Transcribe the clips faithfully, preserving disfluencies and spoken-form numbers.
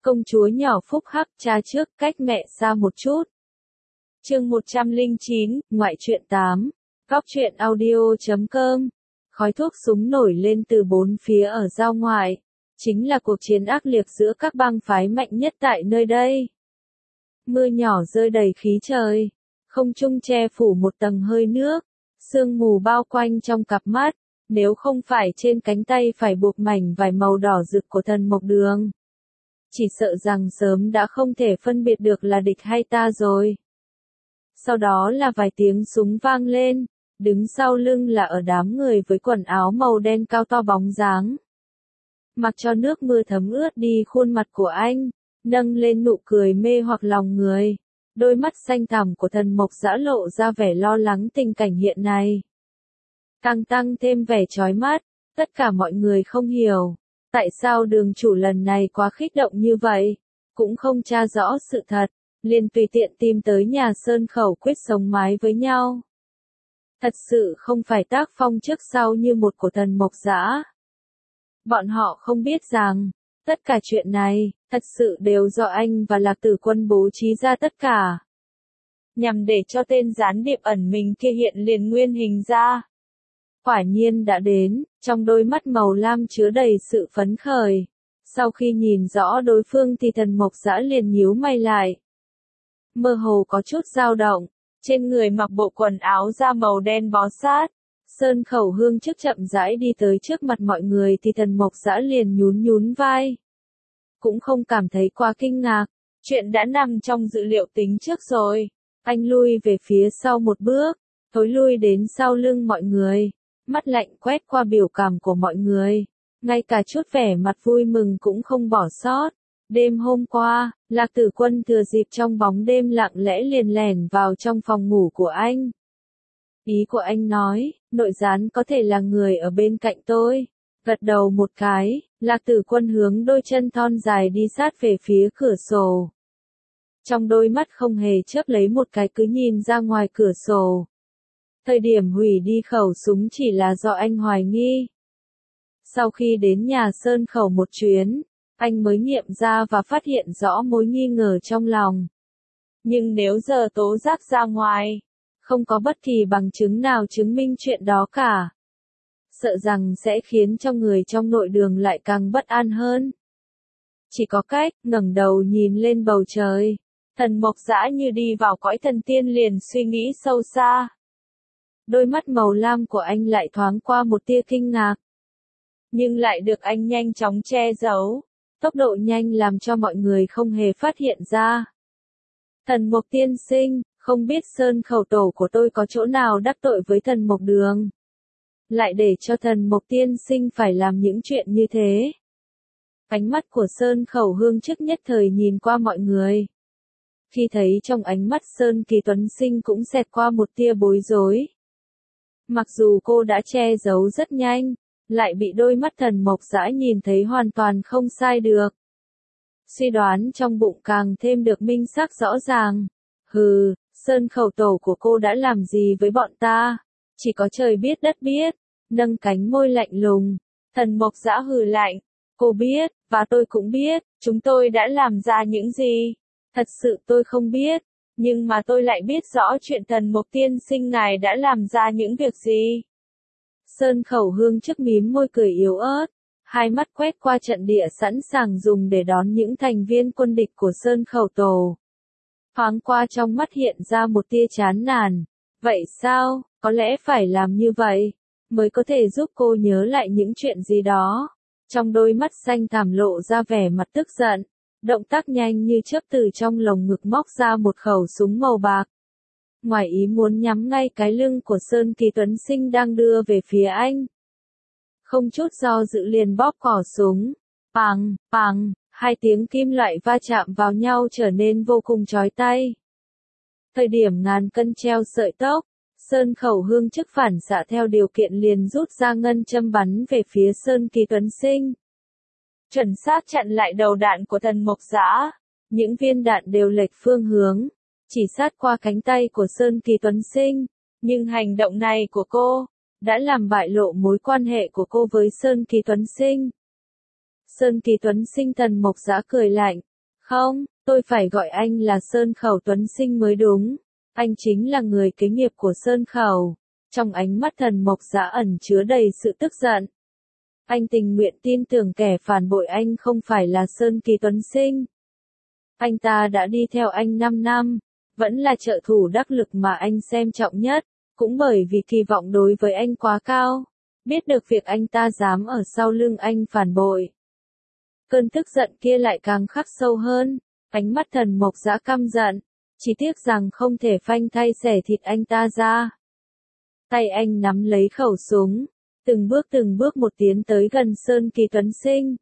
Công chúa nhỏ phúc hắc, cha trước cách mẹ xa một chút. Chương một trăm lẻ chín, ngoại truyện tám. Góc truyện audio chấm com. Khói thuốc súng nổi lên từ bốn phía ở giao ngoại. Chính là cuộc chiến ác liệt giữa các bang phái mạnh nhất tại nơi đây. Mưa nhỏ rơi đầy khí trời. Không trung che phủ một tầng hơi nước. Sương mù bao quanh trong cặp mắt. Nếu không phải trên cánh tay phải buộc mảnh vải màu đỏ rực của thần mộc đường, chỉ sợ rằng sớm đã không thể phân biệt được là địch hay ta rồi. Sau đó là vài tiếng súng vang lên, đứng sau lưng là ở đám người với quần áo màu đen cao to bóng dáng. Mặc cho nước mưa thấm ướt đi khuôn mặt của anh, nâng lên nụ cười mê hoặc lòng người. Đôi mắt xanh thẳm của thần mộc dã lộ ra vẻ lo lắng tình cảnh hiện nay. Càng tăng thêm vẻ chói mắt, tất cả mọi người không hiểu. Tại sao đường chủ lần này quá kích động như vậy, cũng không tra rõ sự thật, liền tùy tiện tìm tới nhà Sơn Khẩu quyết sống mái với nhau. Thật sự không phải tác phong trước sau như một của thần mộc dã. Bọn họ không biết rằng, tất cả chuyện này, thật sự đều do anh và Lạc Tử Quân bố trí ra tất cả. Nhằm để cho tên gián điệp ẩn mình kia hiện liền nguyên hình ra. Quả nhiên đã đến, trong đôi mắt màu lam chứa đầy sự phấn khởi. Sau khi nhìn rõ đối phương thì thần mộc dã liền nhíu mày lại. Mơ hồ có chút dao động, trên người mặc bộ quần áo da màu đen bó sát. Sơn Khẩu Hương trước chậm rãi đi tới trước mặt mọi người thì thần mộc dã liền nhún nhún vai. Cũng không cảm thấy quá kinh ngạc, chuyện đã nằm trong dự liệu tính trước rồi. Anh lui về phía sau một bước, thối lui đến sau lưng mọi người. Mắt lạnh quét qua biểu cảm của mọi người, ngay cả chút vẻ mặt vui mừng cũng không bỏ sót. Đêm hôm qua, Lạc Tử Quân thừa dịp trong bóng đêm lặng lẽ liền lẻn vào trong phòng ngủ của anh. Ý của anh nói, nội gián có thể là người ở bên cạnh tôi. Gật đầu một cái, Lạc Tử Quân hướng đôi chân thon dài đi sát về phía cửa sổ. Trong đôi mắt không hề chớp lấy một cái cứ nhìn ra ngoài cửa sổ. Thời điểm hủy đi khẩu súng chỉ là do anh hoài nghi. Sau khi đến nhà Sơn Khẩu một chuyến, anh mới nghiệm ra và phát hiện rõ mối nghi ngờ trong lòng. Nhưng nếu giờ tố giác ra ngoài, không có bất kỳ bằng chứng nào chứng minh chuyện đó cả. Sợ rằng sẽ khiến cho người trong nội đường lại càng bất an hơn. Chỉ có cách, ngẩng đầu nhìn lên bầu trời. Thần mộc dã như đi vào cõi thần tiên liền suy nghĩ sâu xa. Đôi mắt màu lam của anh lại thoáng qua một tia kinh ngạc. Nhưng lại được anh nhanh chóng che giấu. Tốc độ nhanh làm cho mọi người không hề phát hiện ra. Thần mộc tiên sinh, không biết Sơn Khẩu tổ của tôi có chỗ nào đắc tội với thần mộc đường. Lại để cho thần mộc tiên sinh phải làm những chuyện như thế. Ánh mắt của Sơn Khẩu Hương trước nhất thời nhìn qua mọi người. Khi thấy trong ánh mắt Sơn Kỳ Tuấn Sinh cũng xẹt qua một tia bối rối. Mặc dù cô đã che giấu rất nhanh, lại bị đôi mắt thần mộc dã nhìn thấy hoàn toàn không sai được. Suy đoán trong bụng càng thêm được minh xác rõ ràng. Hừ, Sơn Khẩu tổ của cô đã làm gì với bọn ta? Chỉ có trời biết đất biết. Nâng cánh môi lạnh lùng. Thần mộc dã hừ lạnh. Cô biết, và tôi cũng biết, chúng tôi đã làm ra những gì. Thật sự tôi không biết. Nhưng mà tôi lại biết rõ chuyện thần mộc tiên sinh ngài đã làm ra những việc gì. Sơn Khẩu Hương trước mím môi cười yếu ớt, hai mắt quét qua trận địa sẵn sàng dùng để đón những thành viên quân địch của Sơn Khẩu tổ. Thoáng qua trong mắt hiện ra một tia chán nản. Vậy sao, có lẽ phải làm như vậy, mới có thể giúp cô nhớ lại những chuyện gì đó. Trong đôi mắt xanh thẳm lộ ra vẻ mặt tức giận. Động tác nhanh như chớp từ trong lồng ngực móc ra một khẩu súng màu bạc. Ngoài ý muốn nhắm ngay cái lưng của Sơn Kỳ Tuấn Sinh đang đưa về phía anh. Không chút do dự liền bóp cò súng. Pằng, pằng, hai tiếng kim loại va chạm vào nhau trở nên vô cùng chói tai. Thời điểm ngàn cân treo sợi tóc, Sơn Khẩu Hương trước phản xạ theo điều kiện liền rút ra ngân châm bắn về phía Sơn Kỳ Tuấn Sinh. Chuẩn xác chặn lại đầu đạn của thần mộc dã. Những viên đạn đều lệch phương hướng, chỉ sát qua cánh tay của Sơn Kỳ Tuấn Sinh. Nhưng hành động này của cô, đã làm bại lộ mối quan hệ của cô với Sơn Kỳ Tuấn Sinh. Sơn Kỳ Tuấn Sinh thần mộc dã cười lạnh, Không, tôi phải gọi anh là Sơn Khẩu Tuấn Sinh mới đúng. Anh chính là người kế nghiệp của Sơn Khẩu. Trong ánh mắt Thần Mộc Dã ẩn chứa đầy sự tức giận. Anh tình nguyện tin tưởng kẻ phản bội anh không phải là Sơn Kỳ Tuấn Sinh. Anh ta đã đi theo anh năm năm, vẫn là trợ thủ đắc lực mà anh xem trọng nhất, cũng bởi vì kỳ vọng đối với anh quá cao. Biết được việc anh ta dám ở sau lưng anh phản bội. Cơn tức giận kia lại càng khắc sâu hơn, ánh mắt Thần Mộc Dã căm giận, chỉ tiếc rằng không thể phanh thay xẻ thịt anh ta ra. Tay anh nắm lấy khẩu súng, từng bước từng bước một tiến tới gần Sơn Kỳ Tuấn Sinh.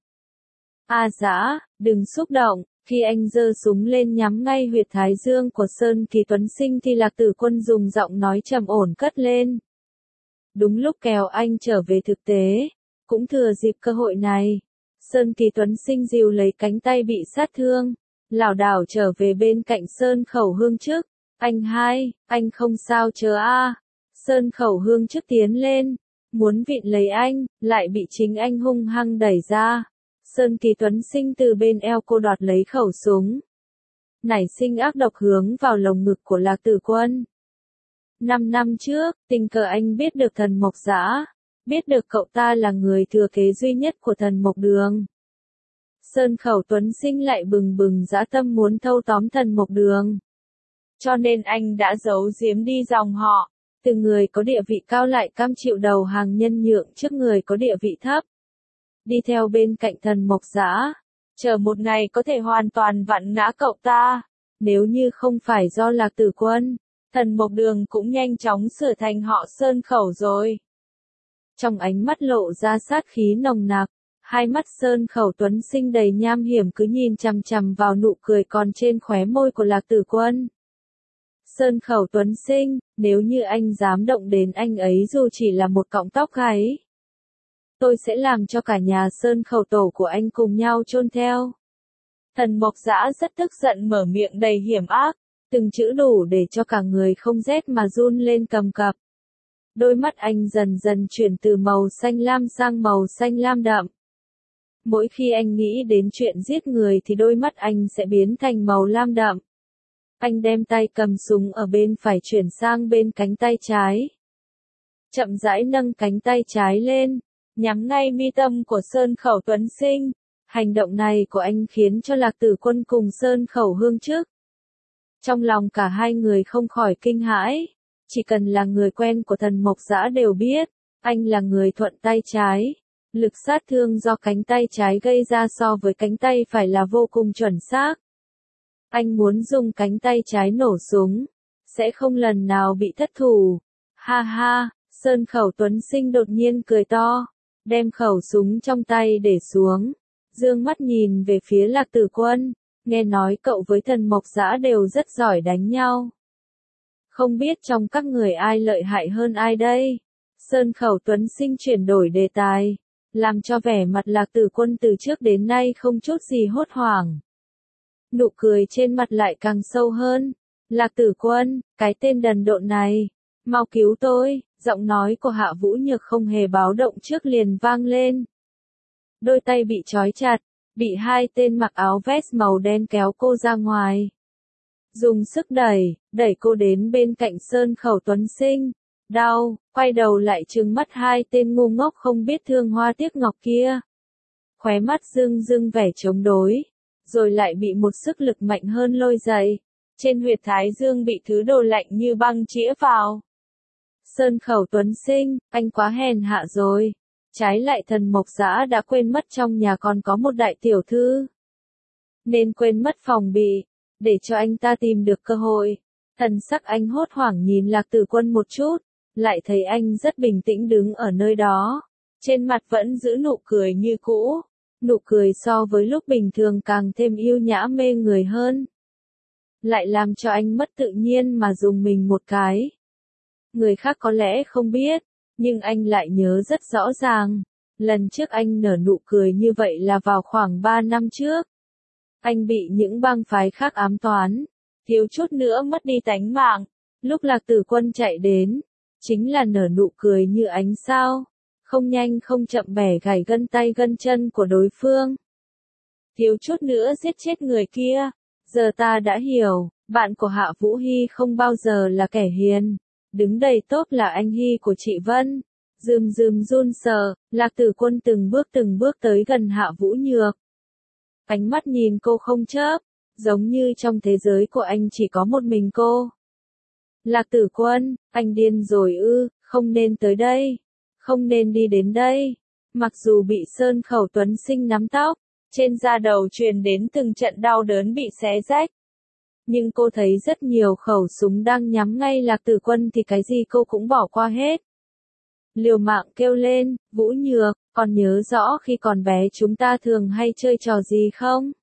A Dã, đừng xúc động, khi anh giơ súng lên nhắm ngay huyệt thái dương của Sơn Kỳ Tuấn Sinh thì Lạc Tử Quân dùng giọng nói trầm ổn cất lên. Đúng lúc kéo anh trở về thực tế, cũng thừa dịp cơ hội này. Sơn Kỳ Tuấn Sinh dìu lấy cánh tay bị sát thương, lảo đảo trở về bên cạnh Sơn Khẩu Hương Chức. Anh hai, anh không sao chờ a. Sơn Khẩu Hương Chức tiến lên, muốn vịn lấy anh, lại bị chính anh hung hăng đẩy ra. Sơn Kỳ Tuấn Sinh từ bên eo cô đoạt lấy khẩu súng, nảy sinh ác độc hướng vào lồng ngực của Lạc Tử Quân. Năm năm trước, tình cờ anh biết được Thần Mộc Dã, biết được cậu ta là người thừa kế duy nhất của Thần Mộc Đường. Sơn Khẩu Tuấn Sinh lại bừng bừng dã tâm muốn thâu tóm Thần Mộc Đường. Cho nên anh đã giấu giếm đi dòng họ, từ người có địa vị cao lại cam chịu đầu hàng nhân nhượng trước người có địa vị thấp. Đi theo bên cạnh Thần Mộc Dã, chờ một ngày có thể hoàn toàn vặn ngã cậu ta. Nếu như không phải do Lạc Tử Quân, Thần Mộc Đường cũng nhanh chóng sửa thành họ Sơn Khẩu rồi. Trong ánh mắt lộ ra sát khí nồng nặc, hai mắt Sơn Khẩu Tuấn Sinh đầy nham hiểm cứ nhìn chằm chằm vào nụ cười còn trên khóe môi của Lạc Tử Quân. Sơn Khẩu Tuấn Sinh, nếu như anh dám động đến anh ấy dù chỉ là một cọng tóc gáy, tôi sẽ làm cho cả nhà Sơn Khẩu tổ của anh cùng nhau chôn theo. Thần Mộc Dã rất tức giận mở miệng đầy hiểm ác, từng chữ đủ để cho cả người không rét mà run lên cầm cập. Đôi mắt anh dần dần chuyển từ màu xanh lam sang màu xanh lam đậm. Mỗi khi anh nghĩ đến chuyện giết người thì đôi mắt anh sẽ biến thành màu lam đậm. Anh đem tay cầm súng ở bên phải chuyển sang bên cánh tay trái. Chậm rãi nâng cánh tay trái lên, nhắm ngay mi tâm của Sơn Khẩu Tuấn Sinh. Hành động này của anh khiến cho Lạc Tử Quân cùng Sơn Khẩu Hương Chức. Trong lòng cả hai người không khỏi kinh hãi. Chỉ cần là người quen của Thần Mộc Dã đều biết, anh là người thuận tay trái. Lực sát thương do cánh tay trái gây ra so với cánh tay phải là vô cùng chuẩn xác. Anh muốn dùng cánh tay trái nổ súng, sẽ không lần nào bị thất thủ. Ha ha, Sơn Khẩu Tuấn Sinh đột nhiên cười to, đem khẩu súng trong tay để xuống, dương mắt nhìn về phía Lạc Tử Quân, nghe nói cậu với Thần Mộc Dã đều rất giỏi đánh nhau. Không biết trong các người ai lợi hại hơn ai đây? Sơn Khẩu Tuấn Sinh chuyển đổi đề tài, làm cho vẻ mặt Lạc Tử Quân từ trước đến nay không chút gì hốt hoảng. Nụ cười trên mặt lại càng sâu hơn. Lạc Tử Quân, cái tên đần độn này, mau cứu tôi, giọng nói của Hạ Vũ Nhược không hề báo động trước liền vang lên. Đôi tay bị trói chặt, bị hai tên mặc áo vest màu đen kéo cô ra ngoài. Dùng sức đẩy, đẩy cô đến bên cạnh Sơn Khẩu Tuấn Sinh. Đau, quay đầu lại trừng mắt hai tên ngu ngốc không biết thương hoa tiếc ngọc kia. Khóe mắt rưng rưng vẻ chống đối, rồi lại bị một sức lực mạnh hơn lôi dậy. Trên huyệt thái dương bị thứ đồ lạnh như băng chĩa vào. Sơn Khẩu Tuấn Sinh, anh quá hèn hạ rồi. Trái lại Thần Mộc Dã đã quên mất trong nhà còn có một đại tiểu thư, nên quên mất phòng bị, để cho anh ta tìm được cơ hội. Thần sắc anh hốt hoảng nhìn Lạc Tử Quân một chút, lại thấy anh rất bình tĩnh đứng ở nơi đó, trên mặt vẫn giữ nụ cười như cũ, nụ cười so với lúc bình thường càng thêm yêu nhã mê người hơn. Lại làm cho anh mất tự nhiên mà dùng mình một cái. Người khác có lẽ không biết, nhưng anh lại nhớ rất rõ ràng. Lần trước anh nở nụ cười như vậy là vào khoảng ba năm trước. Anh bị những bang phái khác ám toán, thiếu chút nữa mất đi tánh mạng. Lúc Lạc Tử Quân chạy đến, chính là nở nụ cười như ánh sao, không nhanh không chậm bẻ gãy gân tay gân chân của đối phương. thiếu chút nữa giết chết người kia. Giờ ta đã hiểu, bạn của Hạ Vũ Hy không bao giờ là kẻ hiền. Đứng đầy tốt là anh Hy của chị Vân. Rườm rườm run sợ, Lạc Tử Quân từng bước từng bước tới gần Hạ Vũ Nhược. Ánh mắt nhìn cô không chớp, giống như trong thế giới của anh chỉ có một mình cô. Lạc Tử Quân, anh điên rồi ư, không nên tới đây, không nên đi đến đây. Mặc dù bị Sơn Khẩu Tuấn Sinh nắm tóc, trên da đầu truyền đến từng trận đau đớn bị xé rách. Nhưng cô thấy rất nhiều khẩu súng đang nhắm ngay Lạc Tử Quân thì cái gì cô cũng bỏ qua hết. Liều mạng kêu lên, Vũ Nhược, còn nhớ rõ khi còn bé chúng ta thường hay chơi trò gì không?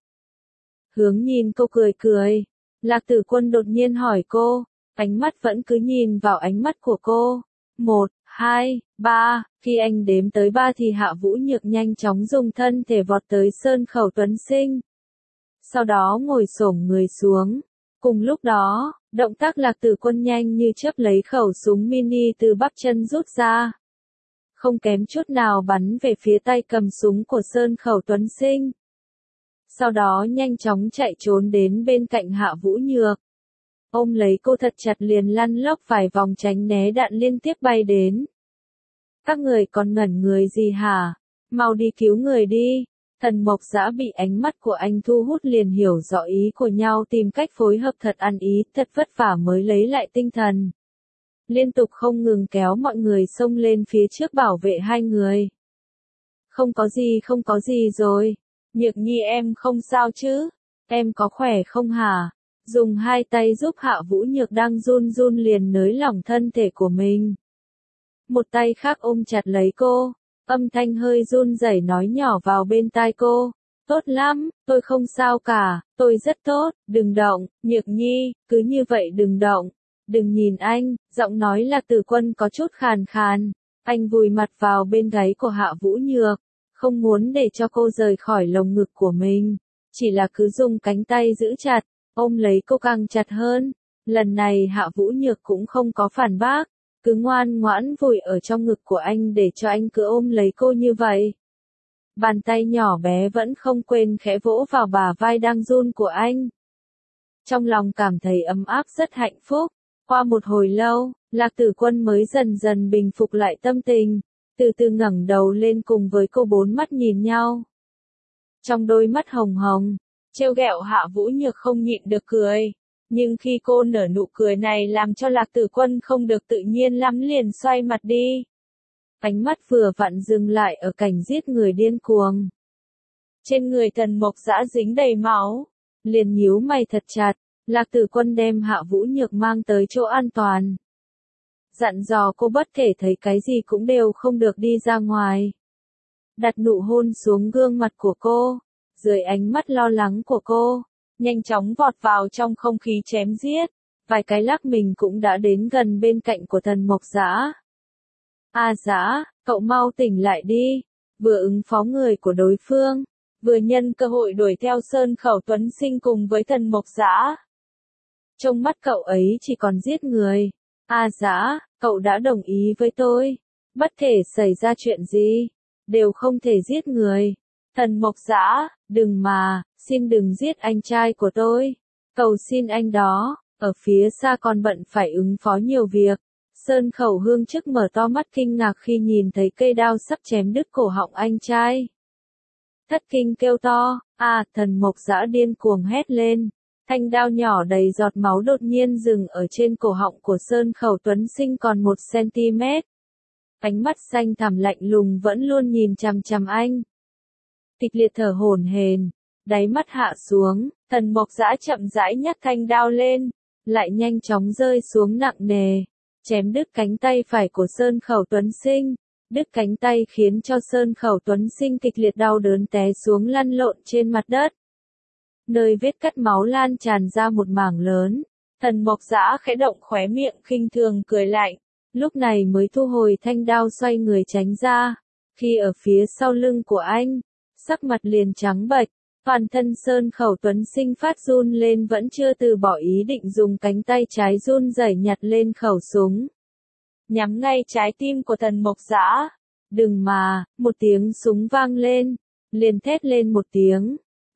Hướng nhìn cô cười cười. Lạc Tử Quân đột nhiên hỏi cô, ánh mắt vẫn cứ nhìn vào ánh mắt của cô. Một, hai, ba, khi anh đếm tới ba thì Hạ Vũ Nhược nhanh chóng dùng thân thể vọt tới Sơn Khẩu Tuấn Sinh. Sau đó ngồi xổm người xuống. Cùng lúc đó, động tác Lạc Tử Quân nhanh như chớp lấy khẩu súng mini từ bắp chân rút ra. Không kém chút nào bắn về phía tay cầm súng của Sơn Khẩu Tuấn Sinh. Sau đó nhanh chóng chạy trốn đến bên cạnh Hạ Vũ Nhược. Ôm lấy cô thật chặt liền lăn lóc vài vòng tránh né đạn liên tiếp bay đến. Các người còn ngẩn người gì hả? Mau đi cứu người đi. Thần Mộc Dã bị ánh mắt của anh thu hút liền hiểu rõ ý của nhau, tìm cách phối hợp thật ăn ý, thật vất vả mới lấy lại tinh thần. Liên tục không ngừng kéo mọi người xông lên phía trước bảo vệ hai người. Không có gì không có gì rồi. Nhược Nhi em không sao chứ? Em có khỏe không hả? Dùng hai tay giúp Hạ Vũ Nhược đang run run liền nới lỏng thân thể của mình. Một tay khác ôm chặt lấy cô. Âm thanh hơi run rẩy nói nhỏ vào bên tai cô. Tốt lắm, tôi không sao cả, tôi rất tốt, đừng động, Nhược Nhi, cứ như vậy đừng động. Đừng nhìn anh, giọng nói Lạc Tử Quân có chút khàn khàn. Anh vùi mặt vào bên gáy của Hạ Vũ Nhược, không muốn để cho cô rời khỏi lồng ngực của mình. Chỉ là cứ dùng cánh tay giữ chặt, ôm lấy cô càng chặt hơn. Lần này Hạ Vũ Nhược cũng không có phản bác, cứ ngoan ngoãn vùi ở trong ngực của anh để cho anh cứ ôm lấy cô như vậy. Bàn tay nhỏ bé vẫn không quên khẽ vỗ vào bả vai đang run của anh. Trong lòng cảm thấy ấm áp rất hạnh phúc. Qua một hồi lâu, Lạc Tử Quân mới dần dần bình phục lại tâm tình, từ từ ngẩng đầu lên cùng với cô bốn mắt nhìn nhau. Trong đôi mắt hồng hồng, trêu ghẹo Hạ Vũ Nhược không nhịn được cười. Nhưng khi cô nở nụ cười này làm cho Lạc Tử Quân không được tự nhiên lắm liền xoay mặt đi. Ánh mắt vừa vặn dừng lại ở cảnh giết người điên cuồng. Trên người Thần Mộc Dã dính đầy máu, liền nhíu mày thật chặt. Lạc Tử Quân đem Hạ Vũ Nhược mang tới chỗ an toàn. Dặn dò cô bất kể thấy cái gì cũng đều không được đi ra ngoài. Đặt nụ hôn xuống gương mặt của cô, dưới ánh mắt lo lắng của cô, nhanh chóng vọt vào trong không khí chém giết. Vài cái lắc mình cũng đã đến gần bên cạnh của Thần Mộc Dã. A Dã, cậu mau tỉnh lại đi, vừa ứng phó người của đối phương, vừa nhân cơ hội đuổi theo Sơn Khẩu Tuấn Sinh cùng với Thần Mộc Dã. Trong mắt cậu ấy chỉ còn giết người. A Dã, cậu đã đồng ý với tôi. Bất kể xảy ra chuyện gì, đều không thể giết người. Thần Mộc Dã, đừng mà, xin đừng giết anh trai của tôi. Cầu xin anh đó, ở phía xa còn bận phải ứng phó nhiều việc. Sơn Khẩu Hương Chức mở to mắt kinh ngạc khi nhìn thấy cây đao sắp chém đứt cổ họng anh trai. Thất kinh kêu to, à, Thần Mộc Dã điên cuồng hét lên. Thanh đao nhỏ đầy giọt máu đột nhiên dừng ở trên cổ họng của Sơn Khẩu Tuấn Sinh còn một xăng-ti-mét. Ánh mắt xanh thẳm lạnh lùng vẫn luôn nhìn chằm chằm anh. Kịch liệt thở hổn hển, đáy mắt hạ xuống, Thần Mộc Dã chậm rãi nhấc thanh đao lên, lại nhanh chóng rơi xuống nặng nề, chém đứt cánh tay phải của Sơn Khẩu Tuấn Sinh. Đứt cánh tay khiến cho Sơn Khẩu Tuấn Sinh kịch liệt đau đớn té xuống lăn lộn trên mặt đất. Nơi vết cắt máu lan tràn ra một mảng lớn. Thần Mộc Dã khẽ động khóe miệng khinh thường cười lạnh, lúc này mới thu hồi thanh đao xoay người tránh ra. Khi ở phía sau lưng của anh, sắc mặt liền trắng bệch, toàn thân Sơn Khẩu Tuấn Sinh phát run lên vẫn chưa từ bỏ ý định dùng cánh tay trái run rẩy nhặt lên khẩu súng. Nhắm ngay trái tim của Thần Mộc Dã. Đừng mà, một tiếng súng vang lên, liền thét lên một tiếng.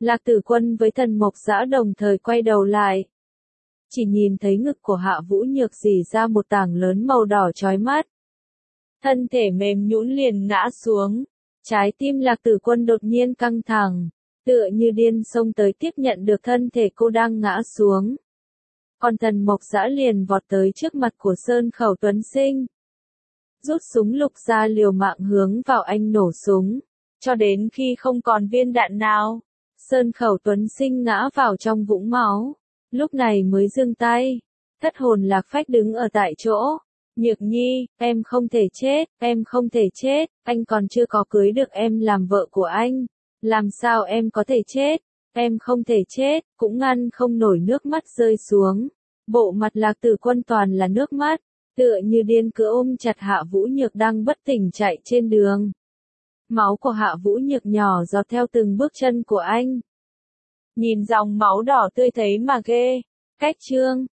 Lạc Tử Quân với Tần Mộc Dã đồng thời quay đầu lại. Chỉ nhìn thấy ngực của Hạ Vũ Nhược rỉ ra một tảng lớn màu đỏ chói mắt. Thân thể mềm nhũn liền ngã xuống. Trái tim Lạc Tử Quân đột nhiên căng thẳng, tựa như điên xông tới tiếp nhận được thân thể cô đang ngã xuống. Còn Tần Mộc Dã liền vọt tới trước mặt của Sơn Khẩu Tuấn Sinh. Rút súng lục ra liều mạng hướng vào anh nổ súng, cho đến khi không còn viên đạn nào. Sơn Khẩu Tuấn Sinh ngã vào trong vũng máu, lúc này mới dừng tay. Thất hồn lạc phách đứng ở tại chỗ. Nhược Nhi, em không thể chết, em không thể chết, anh còn chưa có cưới được em làm vợ của anh. Làm sao em có thể chết? Em không thể chết, cũng ngăn không nổi nước mắt rơi xuống. Bộ mặt Lạc Tử Quân toàn là nước mắt, tựa như điên cứ ôm chặt Hạ Vũ Nhược đang bất tỉnh chạy trên đường. Máu của Hạ Vũ Nhược nhỏ giọt theo từng bước chân của anh. Nhìn dòng máu đỏ tươi thấy mà ghê. Cách chương